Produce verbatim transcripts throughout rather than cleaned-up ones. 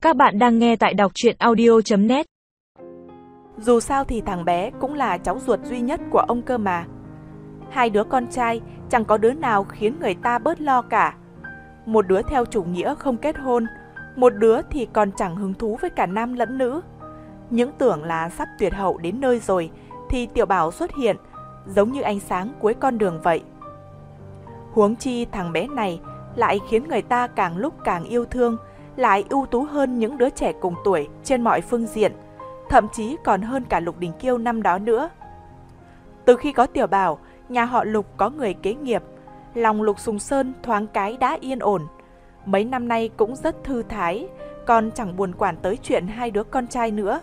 Các bạn đang nghe tại đọc truyện audio chấm net. Dù sao thì thằng bé cũng là cháu ruột duy nhất của ông cơ mà. Hai đứa con trai chẳng có đứa nào khiến người ta bớt lo cả. Một đứa theo chủ nghĩa không kết hôn, một đứa thì còn chẳng hứng thú với cả nam lẫn nữ. Những tưởng là sắp tuyệt hậu đến nơi rồi thì Tiểu Bảo xuất hiện, giống như ánh sáng cuối con đường vậy. Huống chi thằng bé này lại khiến người ta càng lúc càng yêu thương, lại ưu tú hơn những đứa trẻ cùng tuổi trên mọi phương diện, thậm chí còn hơn cả Lục Đình Kiêu năm đó nữa. Từ khi có Tiểu Bảo, nhà họ Lục có người kế nghiệp, lòng Lục Sùng Sơn thoáng cái đã yên ổn. Mấy năm nay cũng rất thư thái, còn chẳng buồn quản tới chuyện hai đứa con trai nữa.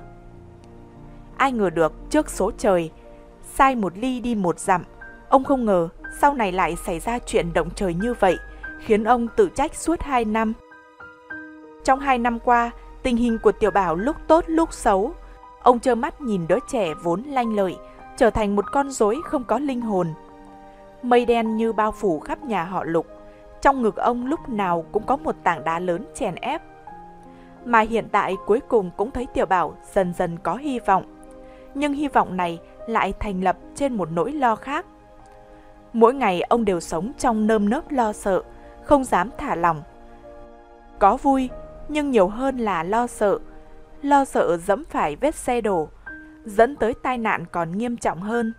Ai ngờ được trước số trời, sai một ly đi một dặm, ông không ngờ sau này lại xảy ra chuyện động trời như vậy, khiến ông tự trách suốt hai năm. Trong hai năm qua, tình hình của Tiểu Bảo lúc tốt lúc xấu. Ông trơ mắt nhìn đứa trẻ vốn lanh lợi trở thành một con rối không có linh hồn. Mây đen như bao phủ khắp nhà họ Lục, trong ngực ông lúc nào cũng có một tảng đá lớn chèn ép. Mà hiện tại cuối cùng cũng thấy Tiểu Bảo dần dần có hy vọng. Nhưng hy vọng này lại thành lập trên một nỗi lo khác. Mỗi ngày ông đều sống trong nơm nớp lo sợ, không dám thả lỏng. Có vui, nhưng nhiều hơn là lo sợ. Lo sợ dẫm phải vết xe đổ, dẫn tới tai nạn còn nghiêm trọng hơn.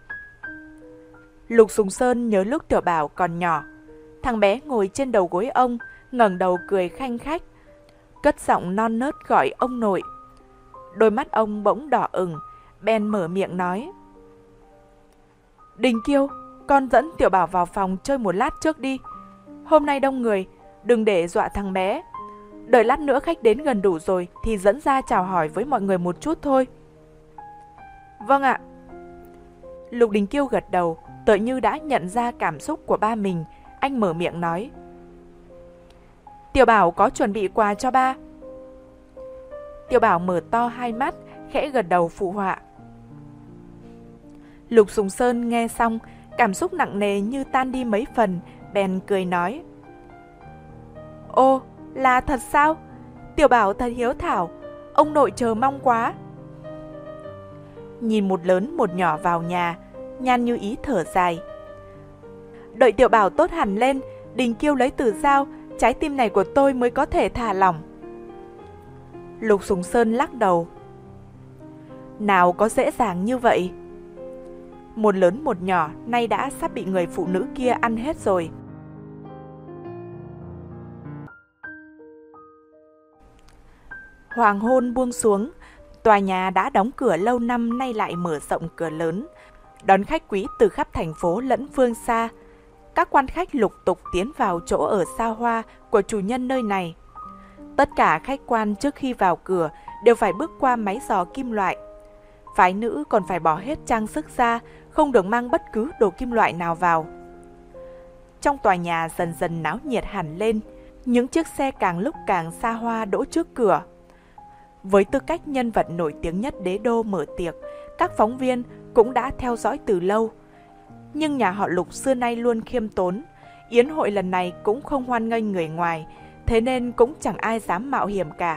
Lục Sùng Sơn nhớ lúc Tiểu Bảo còn nhỏ, thằng bé ngồi trên đầu gối ông, ngẩng đầu cười khanh khách, cất giọng non nớt gọi ông nội. Đôi mắt ông bỗng đỏ ửng, bèn mở miệng nói: "Đình Kiêu, con dẫn Tiểu Bảo vào phòng chơi một lát trước đi. Hôm nay đông người, đừng để dọa thằng bé. Đợi lát nữa khách đến gần đủ rồi thì dẫn ra chào hỏi với mọi người một chút thôi." "Vâng ạ." Lục Đình Kiêu gật đầu, tựa như đã nhận ra cảm xúc của ba mình. Anh mở miệng nói: "Tiểu Bảo có chuẩn bị quà cho ba." Tiểu Bảo mở to hai mắt, khẽ gật đầu phụ họa. Lục Sùng Sơn nghe xong, cảm xúc nặng nề như tan đi mấy phần, bèn cười nói: "Ô, là thật sao? Tiểu Bảo thật hiếu thảo, ông nội chờ mong quá." Nhìn một lớn một nhỏ vào nhà, Nhan Như Ý thở dài: "Đợi Tiểu Bảo tốt hẳn lên, Đình Kiêu lấy từ dao, trái tim này của tôi mới có thể thả lỏng." Lục Sùng Sơn lắc đầu: "Nào có dễ dàng như vậy. Một lớn một nhỏ nay đã sắp bị người phụ nữ kia ăn hết rồi." Hoàng hôn buông xuống, tòa nhà đã đóng cửa lâu năm nay lại mở rộng cửa lớn, đón khách quý từ khắp thành phố lẫn phương xa. Các quan khách lục tục tiến vào chỗ ở xa hoa của chủ nhân nơi này. Tất cả khách quan trước khi vào cửa đều phải bước qua máy giò kim loại. Phái nữ còn phải bỏ hết trang sức ra, không được mang bất cứ đồ kim loại nào vào. Trong tòa nhà dần dần náo nhiệt hẳn lên, những chiếc xe càng lúc càng xa hoa đỗ trước cửa. Với tư cách nhân vật nổi tiếng nhất đế đô mở tiệc, các phóng viên cũng đã theo dõi từ lâu. Nhưng nhà họ Lục xưa nay luôn khiêm tốn, yến hội lần này cũng không hoan nghênh người ngoài, thế nên cũng chẳng ai dám mạo hiểm cả.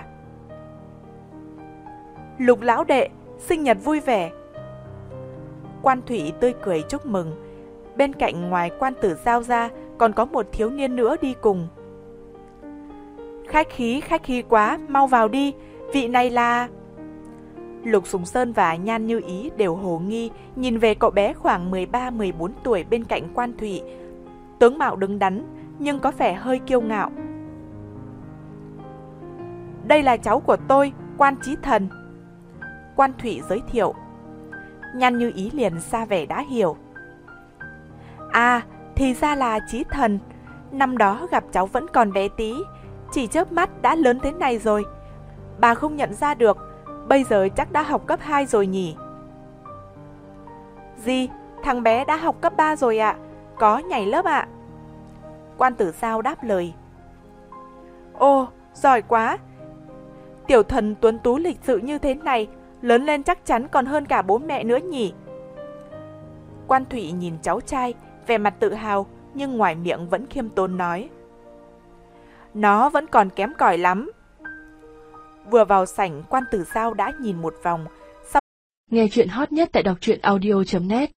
"Lục lão đệ, sinh nhật vui vẻ." Quan Thủy tươi cười chúc mừng. Bên cạnh ngoài quan tử Giao ra, còn có một thiếu niên nữa đi cùng. "Khách khí, khách khí quá, mau vào đi, vị này là..." Lục Sùng Sơn và Nhan Như Ý đều hồ nghi nhìn về cậu bé khoảng mười ba mười bốn tuổi bên cạnh Quan Thủy. Tướng mạo đứng đắn nhưng có vẻ hơi kiêu ngạo. "Đây là cháu của tôi, Quan Chí Thần." Quan Thủy giới thiệu. Nhan Như Ý liền ra vẻ đã hiểu. "À, thì ra là Chí Thần. Năm đó gặp cháu vẫn còn bé tí, chỉ chớp mắt đã lớn thế này rồi. Bà không nhận ra được, bây giờ chắc đã học cấp hai rồi nhỉ?" "Gì, thằng bé đã học cấp ba rồi ạ, có nhảy lớp ạ." Quan tử Giao đáp lời. "Ồ, giỏi quá. Tiểu Thần tuấn tú lịch sự như thế này, lớn lên chắc chắn còn hơn cả bố mẹ nữa nhỉ?" Quan Thủy nhìn cháu trai, vẻ mặt tự hào nhưng ngoài miệng vẫn khiêm tốn nói: "Nó vẫn còn kém cỏi lắm." Vừa vào sảnh, Quan Tử Giao đã nhìn một vòng. Nghe chuyện hot nhất tại đọc truyện audio chấm net